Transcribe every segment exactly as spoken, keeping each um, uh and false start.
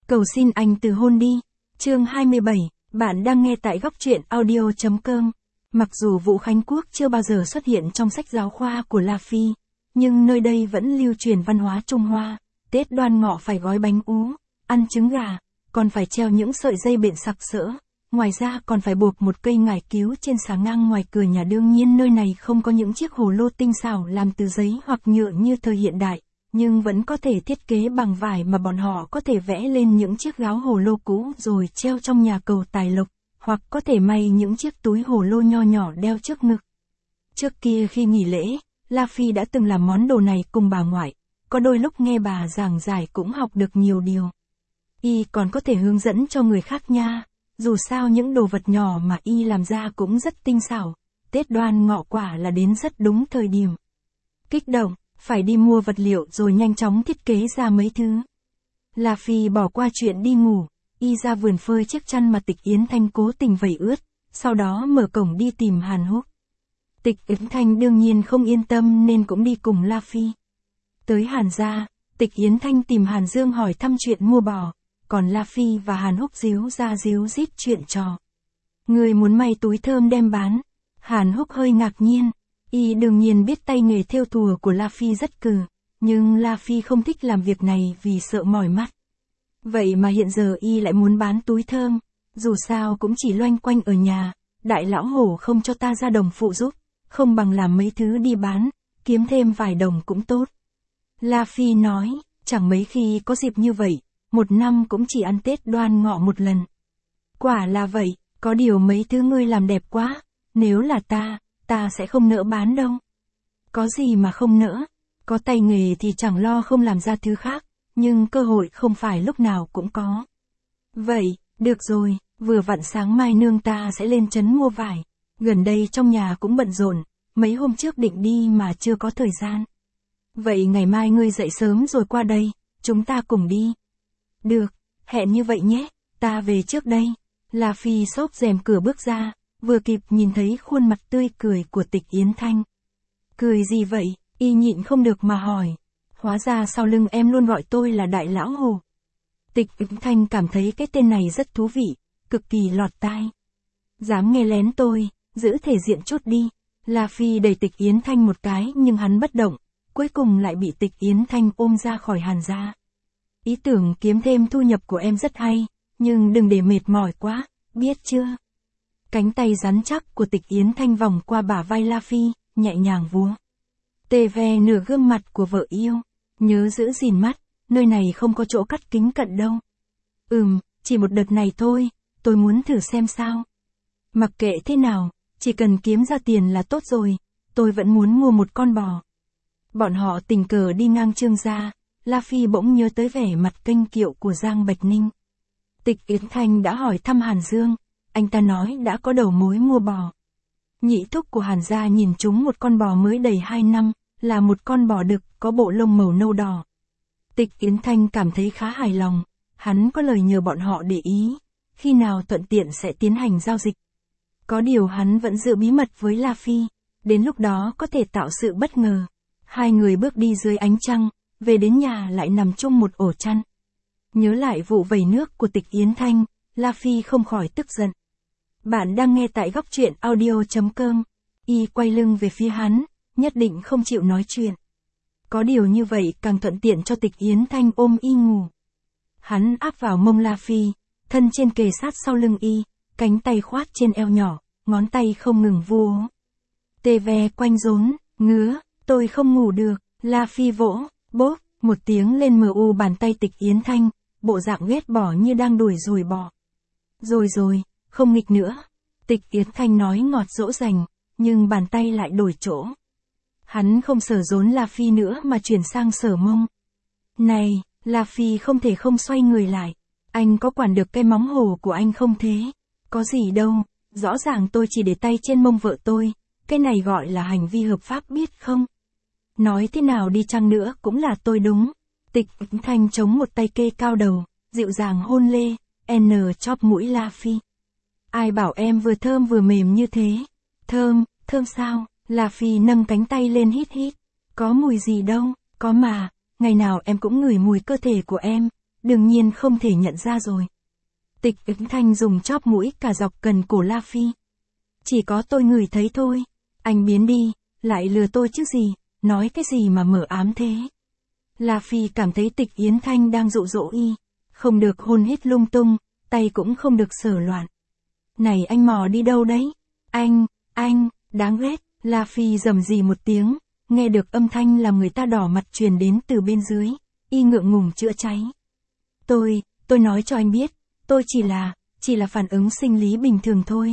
Cầu xin anh từ hôn đi. Chương hai mươi bảy, bạn đang nghe tại góc truyện audio.com. Mặc dù Vũ Khánh Quốc chưa bao giờ xuất hiện trong sách giáo khoa của La Phi, nhưng nơi đây vẫn lưu truyền văn hóa Trung Hoa. Tết Đoan Ngọ phải gói bánh ú, ăn trứng gà, còn phải treo những sợi dây bện sặc sỡ. Ngoài ra còn phải buộc một cây ngải cứu trên xà ngang ngoài cửa nhà. Đương nhiên nơi này không có những chiếc hồ lô tinh xảo làm từ giấy hoặc nhựa như thời hiện đại, nhưng vẫn có thể thiết kế bằng vải mà bọn họ có thể vẽ lên những chiếc gáo hồ lô cũ rồi treo trong nhà cầu tài lộc, hoặc có thể may những chiếc túi hồ lô nho nhỏ đeo trước ngực. Trước kia khi nghỉ lễ, La Phi đã từng làm món đồ này cùng bà ngoại, có đôi lúc nghe bà giảng giải cũng học được nhiều điều. Y còn có thể hướng dẫn cho người khác nha, dù sao những đồ vật nhỏ mà Y làm ra cũng rất tinh xảo. Tết Đoan Ngọ quả là đến rất đúng thời điểm. Kích động, phải đi mua vật liệu rồi nhanh chóng thiết kế ra mấy thứ. La Phi bỏ qua chuyện đi ngủ, Y ra vườn phơi chiếc chăn mà Tịch Yến Thanh cố tình vẩy ướt, sau đó mở cổng đi tìm Hàn Húc. Tịch Yến Thanh đương nhiên không yên tâm nên cũng đi cùng La Phi. Tới Hàn gia, Tịch Yến Thanh tìm Hàn Dương hỏi thăm chuyện mua bò, còn La Phi và Hàn Húc díu ra díu dít chuyện trò. Người muốn may túi thơm đem bán. Hàn Húc hơi ngạc nhiên. Y đương nhiên biết tay nghề thêu thùa của La Phi rất cừ, nhưng La Phi không thích làm việc này vì sợ mỏi mắt. Vậy mà hiện giờ Y lại muốn bán túi thơm, dù sao cũng chỉ loanh quanh ở nhà, đại lão hổ không cho ta ra đồng phụ giúp, không bằng làm mấy thứ đi bán, kiếm thêm vài đồng cũng tốt. La Phi nói, chẳng mấy khi có dịp như vậy, một năm cũng chỉ ăn Tết Đoan Ngọ một lần. Quả là vậy, có điều mấy thứ ngươi làm đẹp quá, nếu là ta, ta sẽ không nỡ bán đâu. Có gì mà không nỡ, có tay nghề thì chẳng lo không làm ra thứ khác, nhưng cơ hội không phải lúc nào cũng có. Vậy, được rồi, vừa vặn sáng mai nương ta sẽ lên trấn mua vải, gần đây trong nhà cũng bận rộn, mấy hôm trước định đi mà chưa có thời gian. Vậy ngày mai ngươi dậy sớm rồi qua đây, chúng ta cùng đi. Được, hẹn như vậy nhé, ta về trước đây. La Phi xốc rèm cửa bước ra, vừa kịp nhìn thấy khuôn mặt tươi cười của Tịch Yến Thanh. Cười gì vậy? Y nhịn không được mà hỏi. Hóa ra sau lưng em luôn gọi tôi là đại lão hồ. Tịch Yến Thanh cảm thấy cái tên này rất thú vị, cực kỳ lọt tai. Dám nghe lén tôi, giữ thể diện chút đi. La Phi đẩy Tịch Yến Thanh một cái nhưng hắn bất động, cuối cùng lại bị Tịch Yến Thanh ôm ra khỏi Hàn gia. Ý tưởng kiếm thêm thu nhập của em rất hay, nhưng đừng để mệt mỏi quá, biết chưa? Cánh tay rắn chắc của Tịch Yến Thanh vòng qua bả vai La Phi, nhẹ nhàng vúa. Tê ve nửa gương mặt của vợ yêu, nhớ giữ gìn mắt, nơi này không có chỗ cắt kính cận đâu. Ừm, chỉ một đợt này thôi, tôi muốn thử xem sao. Mặc kệ thế nào, chỉ cần kiếm ra tiền là tốt rồi, tôi vẫn muốn mua một con bò. Bọn họ tình cờ đi ngang Trương gia, La Phi bỗng nhớ tới vẻ mặt kênh kiệu của Giang Bạch Ninh. Tịch Yến Thanh đã hỏi thăm Hàn Dương, anh ta nói đã có đầu mối mua bò. Nhị thúc của Hàn gia nhìn trúng một con bò mới đầy hai năm, là một con bò đực có bộ lông màu nâu đỏ. Tịch Yến Thanh cảm thấy khá hài lòng, hắn có lời nhờ bọn họ để ý, khi nào thuận tiện sẽ tiến hành giao dịch. Có điều hắn vẫn giữ bí mật với La Phi, đến lúc đó có thể tạo sự bất ngờ. Hai người bước đi dưới ánh trăng, về đến nhà lại nằm chung một ổ chăn. Nhớ lại vụ vẩy nước của Tịch Yến Thanh, La Phi không khỏi tức giận. Bạn đang nghe tại góc truyện audio.com. Y quay lưng về phía hắn, nhất định không chịu nói chuyện. Có điều như vậy càng thuận tiện cho Tịch Yến Thanh ôm Y ngủ. Hắn áp vào mông La Phi, thân trên kề sát sau lưng Y, cánh tay khoát trên eo nhỏ, ngón tay không ngừng vua. Tê ve quanh rốn, ngứa, tôi không ngủ được. La Phi vỗ, bốp, một tiếng lên mờ u bàn tay Tịch Yến Thanh, bộ dạng ghét bỏ như đang đuổi ruồi bò. Rồi rồi, không nghịch nữa. Tịch Yến Thanh nói ngọt dỗ dành, nhưng bàn tay lại đổi chỗ. Hắn không sờ rốn La Phi nữa mà chuyển sang sờ mông. Này, La Phi không thể không xoay người lại. Anh có quản được cái móng hổ của anh không thế? Có gì đâu, rõ ràng tôi chỉ để tay trên mông vợ tôi, cái này gọi là hành vi hợp pháp biết không? Nói thế nào đi chăng nữa cũng là tôi đúng. Tịch Yến Thanh chống một tay kê cao đầu, dịu dàng hôn lê, n chóp mũi La Phi. Ai bảo em vừa thơm vừa mềm như thế? Thơm, thơm sao? La Phi nâng cánh tay lên hít hít. Có mùi gì đâu, có mà, ngày nào em cũng ngửi mùi cơ thể của em, đương nhiên không thể nhận ra rồi. Tịch Ứng Thanh dùng chóp mũi cả dọc cần cổ La Phi. Chỉ có tôi ngửi thấy thôi. Anh biến đi, lại lừa tôi chứ gì, nói cái gì mà mở ám thế. La Phi cảm thấy Tịch Yến Thanh đang dụ dỗ y. Không được hôn hít lung tung, tay cũng không được sờ loạn. Này anh mò đi đâu đấy? Anh, anh, đáng ghét. La Phi rầm rì một tiếng, nghe được âm thanh làm người ta đỏ mặt truyền đến từ bên dưới. Y ngượng ngùng chữa cháy. Tôi, tôi nói cho anh biết, tôi chỉ là, chỉ là phản ứng sinh lý bình thường thôi.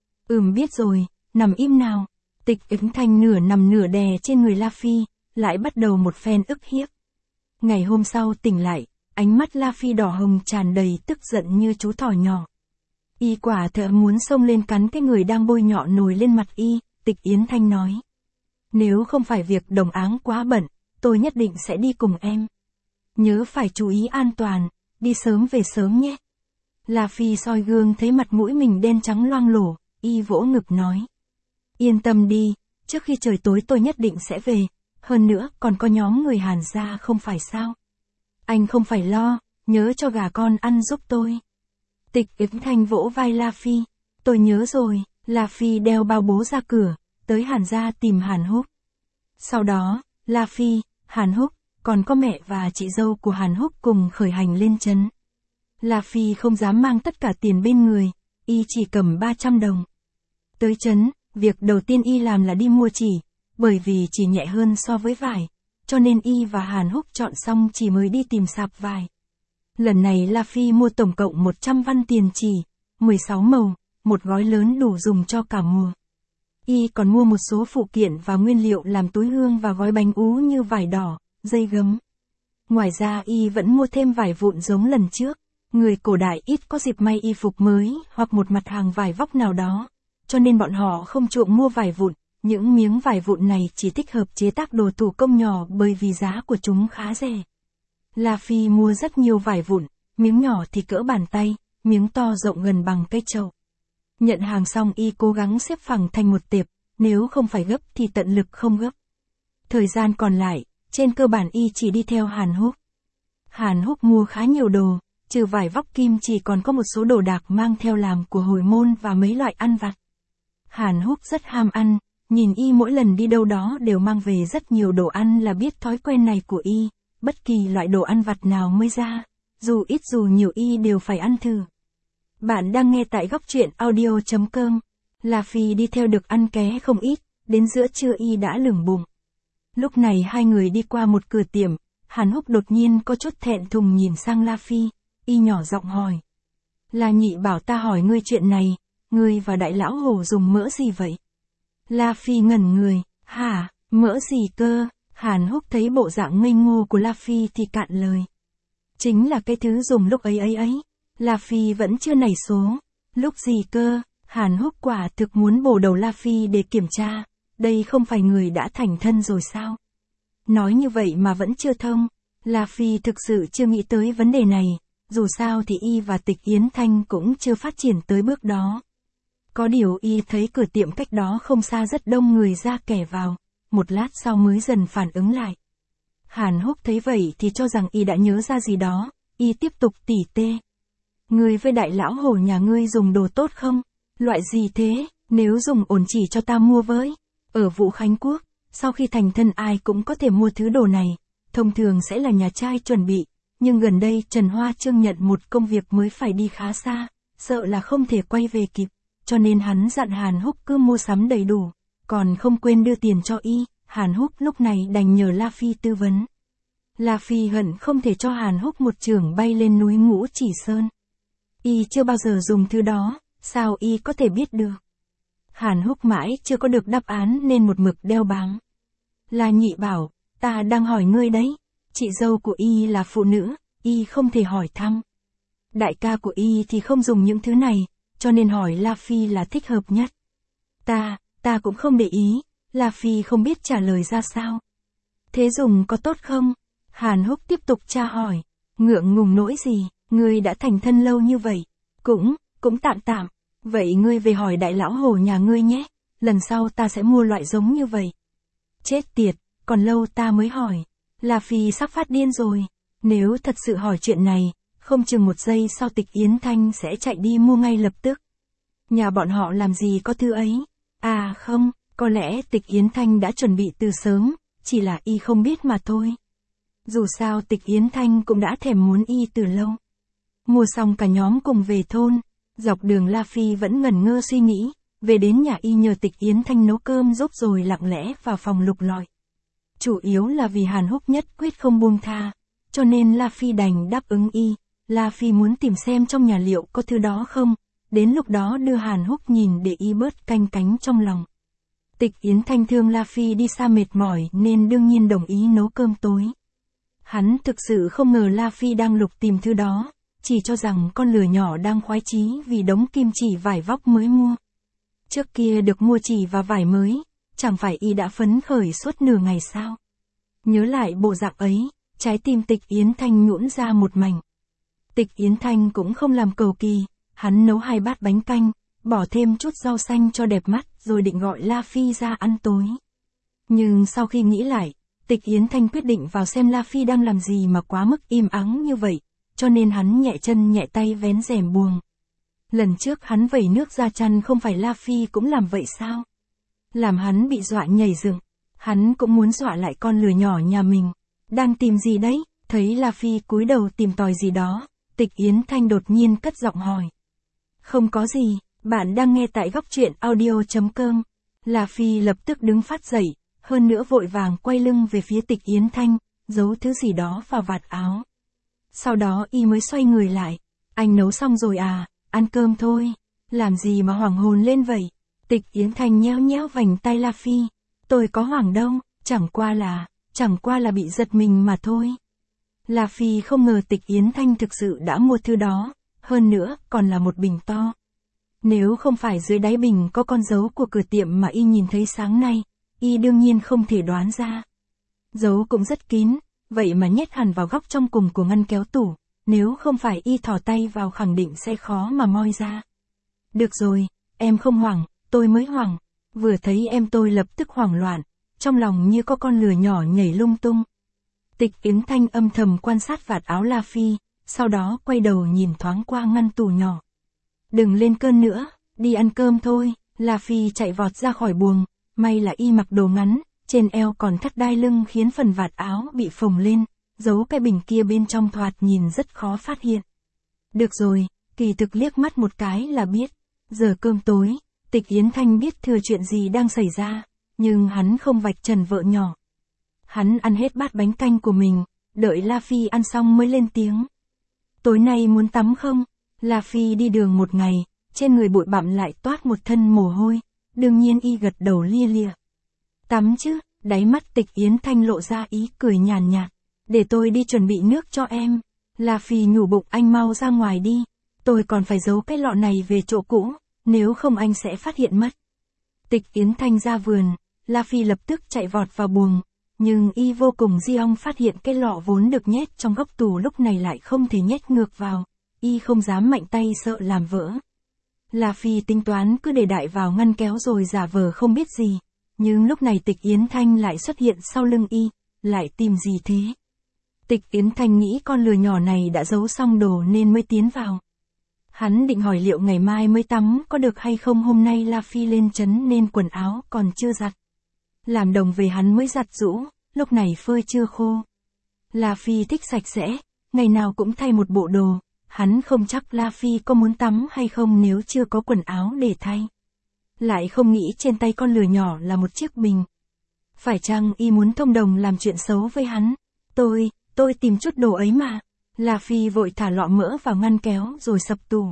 Ừm biết rồi, nằm im nào. Tịch Ứng Thanh nửa nằm nửa đè trên người La Phi, lại bắt đầu một phen ức hiếp. Ngày hôm sau tỉnh lại, ánh mắt La Phi đỏ hồng tràn đầy tức giận như chú thỏ nhỏ. Y quả thật muốn xông lên cắn cái người đang bôi nhọ nồi lên mặt y. Tịch Yến Thanh nói. Nếu không phải việc đồng áng quá bận, tôi nhất định sẽ đi cùng em. Nhớ phải chú ý an toàn, đi sớm về sớm nhé. La Phi soi gương thấy mặt mũi mình đen trắng loang lổ, y vỗ ngực nói. Yên tâm đi, trước khi trời tối tôi nhất định sẽ về, hơn nữa còn có nhóm người Hàn gia không phải sao. Anh không phải lo, nhớ cho gà con ăn giúp tôi. Tịch Yến Thanh vỗ vai La Phi. Tôi nhớ rồi. La Phi đeo bao bố ra cửa, tới Hàn gia tìm Hàn Húc. Sau đó, La Phi, Hàn Húc, còn có mẹ và chị dâu của Hàn Húc cùng khởi hành lên trấn. La Phi không dám mang tất cả tiền bên người, y chỉ cầm ba trăm đồng. Tới trấn, việc đầu tiên y làm là đi mua chỉ, bởi vì chỉ nhẹ hơn so với vải, cho nên y và Hàn Húc chọn xong chỉ mới đi tìm sạp vải. Lần này La Phi mua tổng cộng một trăm văn tiền chỉ, mười sáu màu. Một gói lớn đủ dùng cho cả mùa. Y còn mua một số phụ kiện và nguyên liệu làm túi hương và gói bánh ú như vải đỏ, dây gấm. Ngoài ra Y vẫn mua thêm vải vụn giống lần trước. Người cổ đại ít có dịp may y phục mới hoặc một mặt hàng vải vóc nào đó, cho nên bọn họ không chuộng mua vải vụn. Những miếng vải vụn này chỉ thích hợp chế tác đồ thủ công nhỏ bởi vì giá của chúng khá rẻ. La Phi mua rất nhiều vải vụn, miếng nhỏ thì cỡ bàn tay, miếng to rộng gần bằng cây trầu. Nhận hàng xong y cố gắng xếp phẳng thành một tệp, nếu không phải gấp thì tận lực không gấp. Thời gian còn lại, trên cơ bản y chỉ đi theo Hàn Húc. Hàn Húc mua khá nhiều đồ, trừ vải vóc kim chỉ còn có một số đồ đạc mang theo làm của hồi môn và mấy loại ăn vặt. Hàn Húc rất ham ăn, nhìn y mỗi lần đi đâu đó đều mang về rất nhiều đồ ăn là biết thói quen này của y, bất kỳ loại đồ ăn vặt nào mới ra, dù ít dù nhiều y đều phải ăn thử. Bạn đang nghe tại góc truyện audio chấm com. La Phi đi theo được ăn ké không ít, đến giữa trưa y đã lửng bụng. Lúc này hai người đi qua một cửa tiệm, Hàn Húc đột nhiên có chút thẹn thùng nhìn sang La Phi, y nhỏ giọng hỏi. La nhị bảo ta hỏi ngươi chuyện này, ngươi và đại lão hổ dùng mỡ gì vậy? La Phi ngẩn người, hả, mỡ gì cơ? Hàn Húc thấy bộ dạng ngây ngô của La Phi thì cạn lời. Chính là cái thứ dùng lúc ấy ấy ấy. La Phi vẫn chưa nảy số. Lúc gì cơ? Hàn Húc quả thực muốn bổ đầu La Phi để kiểm tra. Đây không phải người đã thành thân rồi sao? Nói như vậy mà vẫn chưa thông. La Phi thực sự chưa nghĩ tới vấn đề này. Dù sao thì y và Tịch Yến Thanh cũng chưa phát triển tới bước đó. Có điều y thấy cửa tiệm cách đó không xa rất đông người ra kẻ vào. Một lát sau mới dần phản ứng lại. Hàn Húc thấy vậy thì cho rằng y đã nhớ ra gì đó. Y tiếp tục tỉ tê. Ngươi với đại lão hổ nhà ngươi dùng đồ tốt không? Loại gì thế? Nếu dùng ổn chỉ cho ta mua với. Ở Vũ Khánh Quốc, sau khi thành thân ai cũng có thể mua thứ đồ này. Thông thường sẽ là nhà trai chuẩn bị. Nhưng gần đây Trần Hoa Trương nhận một công việc mới phải đi khá xa. Sợ là không thể quay về kịp. Cho nên hắn dặn Hàn Húc cứ mua sắm đầy đủ. Còn không quên đưa tiền cho y. Hàn Húc lúc này đành nhờ La Phi tư vấn. La Phi hận không thể cho Hàn Húc một chưởng bay lên núi Ngũ Chỉ Sơn. Y chưa bao giờ dùng thứ đó, sao y có thể biết được? Hàn Húc mãi chưa có được đáp án nên một mực đeo bám. La nhị bảo, ta đang hỏi ngươi đấy, chị dâu của y là phụ nữ, y không thể hỏi thăm. Đại ca của y thì không dùng những thứ này, cho nên hỏi La Phi là thích hợp nhất. Ta, ta cũng không để ý, La Phi không biết trả lời ra sao. Thế dùng có tốt không? Hàn Húc tiếp tục tra hỏi, ngượng ngùng nỗi gì, ngươi đã thành thân lâu như vậy, cũng, cũng tạm tạm, vậy ngươi về hỏi đại lão hổ nhà ngươi nhé, lần sau ta sẽ mua loại giống như vậy. Chết tiệt, còn lâu ta mới hỏi, La Phi sắp phát điên rồi, nếu thật sự hỏi chuyện này, không chừng một giây sau Tịch Yến Thanh sẽ chạy đi mua ngay lập tức. Nhà bọn họ làm gì có thứ ấy? À không, có lẽ Tịch Yến Thanh đã chuẩn bị từ sớm, chỉ là y không biết mà thôi. Dù sao Tịch Yến Thanh cũng đã thèm muốn y từ lâu. Mua xong cả nhóm cùng về thôn, dọc đường La Phi vẫn ngẩn ngơ suy nghĩ, về đến nhà y nhờ Tịch Yến Thanh nấu cơm giúp rồi lặng lẽ vào phòng lục lọi. Chủ yếu là vì Hàn Húc nhất quyết không buông tha, cho nên La Phi đành đáp ứng y. La Phi muốn tìm xem trong nhà liệu có thứ đó không, đến lúc đó đưa Hàn Húc nhìn để y bớt canh cánh trong lòng. Tịch Yến Thanh thương La Phi đi xa mệt mỏi nên đương nhiên đồng ý nấu cơm tối. Hắn thực sự không ngờ La Phi đang lục tìm thứ đó, chỉ cho rằng con lừa nhỏ đang khoái chí vì đống kim chỉ vải vóc mới mua. Trước kia được mua chỉ và vải mới, chẳng phải y đã phấn khởi suốt nửa ngày sao? Nhớ lại bộ dạng ấy, trái tim Tịch Yến Thanh nhũn ra một mảnh. Tịch Yến Thanh cũng không làm cầu kỳ, hắn nấu hai bát bánh canh, bỏ thêm chút rau xanh cho đẹp mắt rồi định gọi La Phi ra ăn tối. Nhưng sau khi nghĩ lại, Tịch Yến Thanh quyết định vào xem La Phi đang làm gì mà quá mức im ắng như vậy, cho nên hắn nhẹ chân nhẹ tay vén rèm buồng. Lần trước hắn vẩy nước ra chăn không phải La Phi cũng làm vậy sao? Làm hắn bị dọa nhảy dựng, hắn cũng muốn dọa lại con lừa nhỏ nhà mình. Đang tìm gì đấy? Thấy La Phi cúi đầu tìm tòi gì đó, Tịch Yến Thanh đột nhiên cất giọng hỏi. Không có gì, bạn đang nghe tại góc truyện audio chấm com. La Phi lập tức đứng phát dậy, hơn nữa vội vàng quay lưng về phía Tịch Yến Thanh, giấu thứ gì đó vào vạt áo. Sau đó y mới xoay người lại. Anh nấu xong rồi à, ăn cơm thôi. Làm gì mà hoảng hồn lên vậy? Tịch Yến Thanh nhéo nhéo vành tay La Phi. Tôi có hoảng đâu, chẳng qua là, chẳng qua là bị giật mình mà thôi. La Phi không ngờ Tịch Yến Thanh thực sự đã mua thứ đó, hơn nữa còn là một bình to. Nếu không phải dưới đáy bình có con dấu của cửa tiệm mà y nhìn thấy sáng nay, y đương nhiên không thể đoán ra. Dấu cũng rất kín, vậy mà nhét hẳn vào góc trong cùng của ngăn kéo tủ, nếu không phải y thò tay vào khẳng định sẽ khó mà moi ra. Được rồi, em không hoảng, tôi mới hoảng. Vừa thấy em tôi lập tức hoảng loạn, trong lòng như có con lừa nhỏ nhảy lung tung. Tịch Yến Thanh âm thầm quan sát vạt áo La Phi, sau đó quay đầu nhìn thoáng qua ngăn tủ nhỏ. Đừng lên cơn nữa, đi ăn cơm thôi. La Phi chạy vọt ra khỏi buồng, may là y mặc đồ ngắn, trên eo còn thắt đai lưng khiến phần vạt áo bị phồng lên, giấu cái bình kia bên trong thoạt nhìn rất khó phát hiện. Được rồi, kỳ thực liếc mắt một cái là biết. Giờ cơm tối, Tịch Yến Thanh biết thừa chuyện gì đang xảy ra, nhưng hắn không vạch trần vợ nhỏ. Hắn ăn hết bát bánh canh của mình, đợi La Phi ăn xong mới lên tiếng. Tối nay muốn tắm không? La Phi đi đường một ngày, trên người bụi bặm lại toát một thân mồ hôi, đương nhiên y gật đầu lia lịa. Tắm chứ, đáy mắt Tịch Yến Thanh lộ ra ý cười nhàn nhạt. Để tôi đi chuẩn bị nước cho em. La Phi nhủ bụng anh mau ra ngoài đi, tôi còn phải giấu cái lọ này về chỗ cũ, nếu không anh sẽ phát hiện mất. Tịch Yến Thanh ra vườn, La Phi lập tức chạy vọt vào buồng, nhưng y vô cùng di ong phát hiện cái lọ vốn được nhét trong góc tủ lúc này lại không thể nhét ngược vào, y không dám mạnh tay sợ làm vỡ. La Phi tính toán cứ để đại vào ngăn kéo rồi giả vờ không biết gì, nhưng lúc này Tịch Yến Thanh lại xuất hiện sau lưng y, lại tìm gì thế? Tịch Yến Thanh nghĩ con lừa nhỏ này đã giấu xong đồ nên mới tiến vào. Hắn định hỏi liệu ngày mai mới tắm có được hay không, hôm nay La Phi lên trấn nên quần áo còn chưa giặt. Làm đồng về hắn mới giặt giũ, lúc này phơi chưa khô. La Phi thích sạch sẽ, ngày nào cũng thay một bộ đồ, hắn không chắc La Phi có muốn tắm hay không nếu chưa có quần áo để thay. Lại không nghĩ trên tay con lừa nhỏ là một chiếc bình. Phải chăng y muốn thông đồng làm chuyện xấu với hắn? Tôi, tôi tìm chút đồ ấy mà. La Phi vội thả lọ mỡ vào ngăn kéo rồi sập tủ.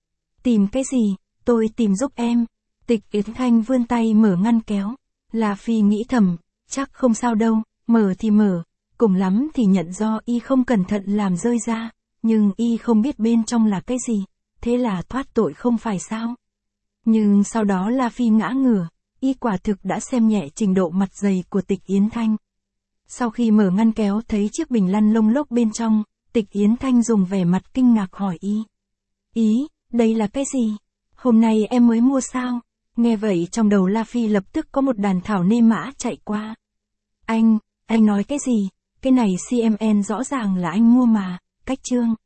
Tìm cái gì? Tôi tìm giúp em. Tịch Yến Thanh vươn tay mở ngăn kéo. La Phi nghĩ thầm, chắc không sao đâu, mở thì mở, cùng lắm thì nhận do y không cẩn thận làm rơi ra, nhưng y không biết bên trong là cái gì, thế là thoát tội không phải sao? Nhưng sau đó La Phi ngã ngửa, y quả thực đã xem nhẹ trình độ mặt dày của Tịch Yến Thanh. Sau khi mở ngăn kéo thấy chiếc bình lăn lông lốc bên trong, Tịch Yến Thanh dùng vẻ mặt kinh ngạc hỏi y. Ý, đây là cái gì? Hôm nay em mới mua sao? Nghe vậy trong đầu La Phi lập tức có một đàn thảo nê mã chạy qua. Anh, anh nói cái gì? Cái này xê em en rõ ràng là anh mua mà, cách chương.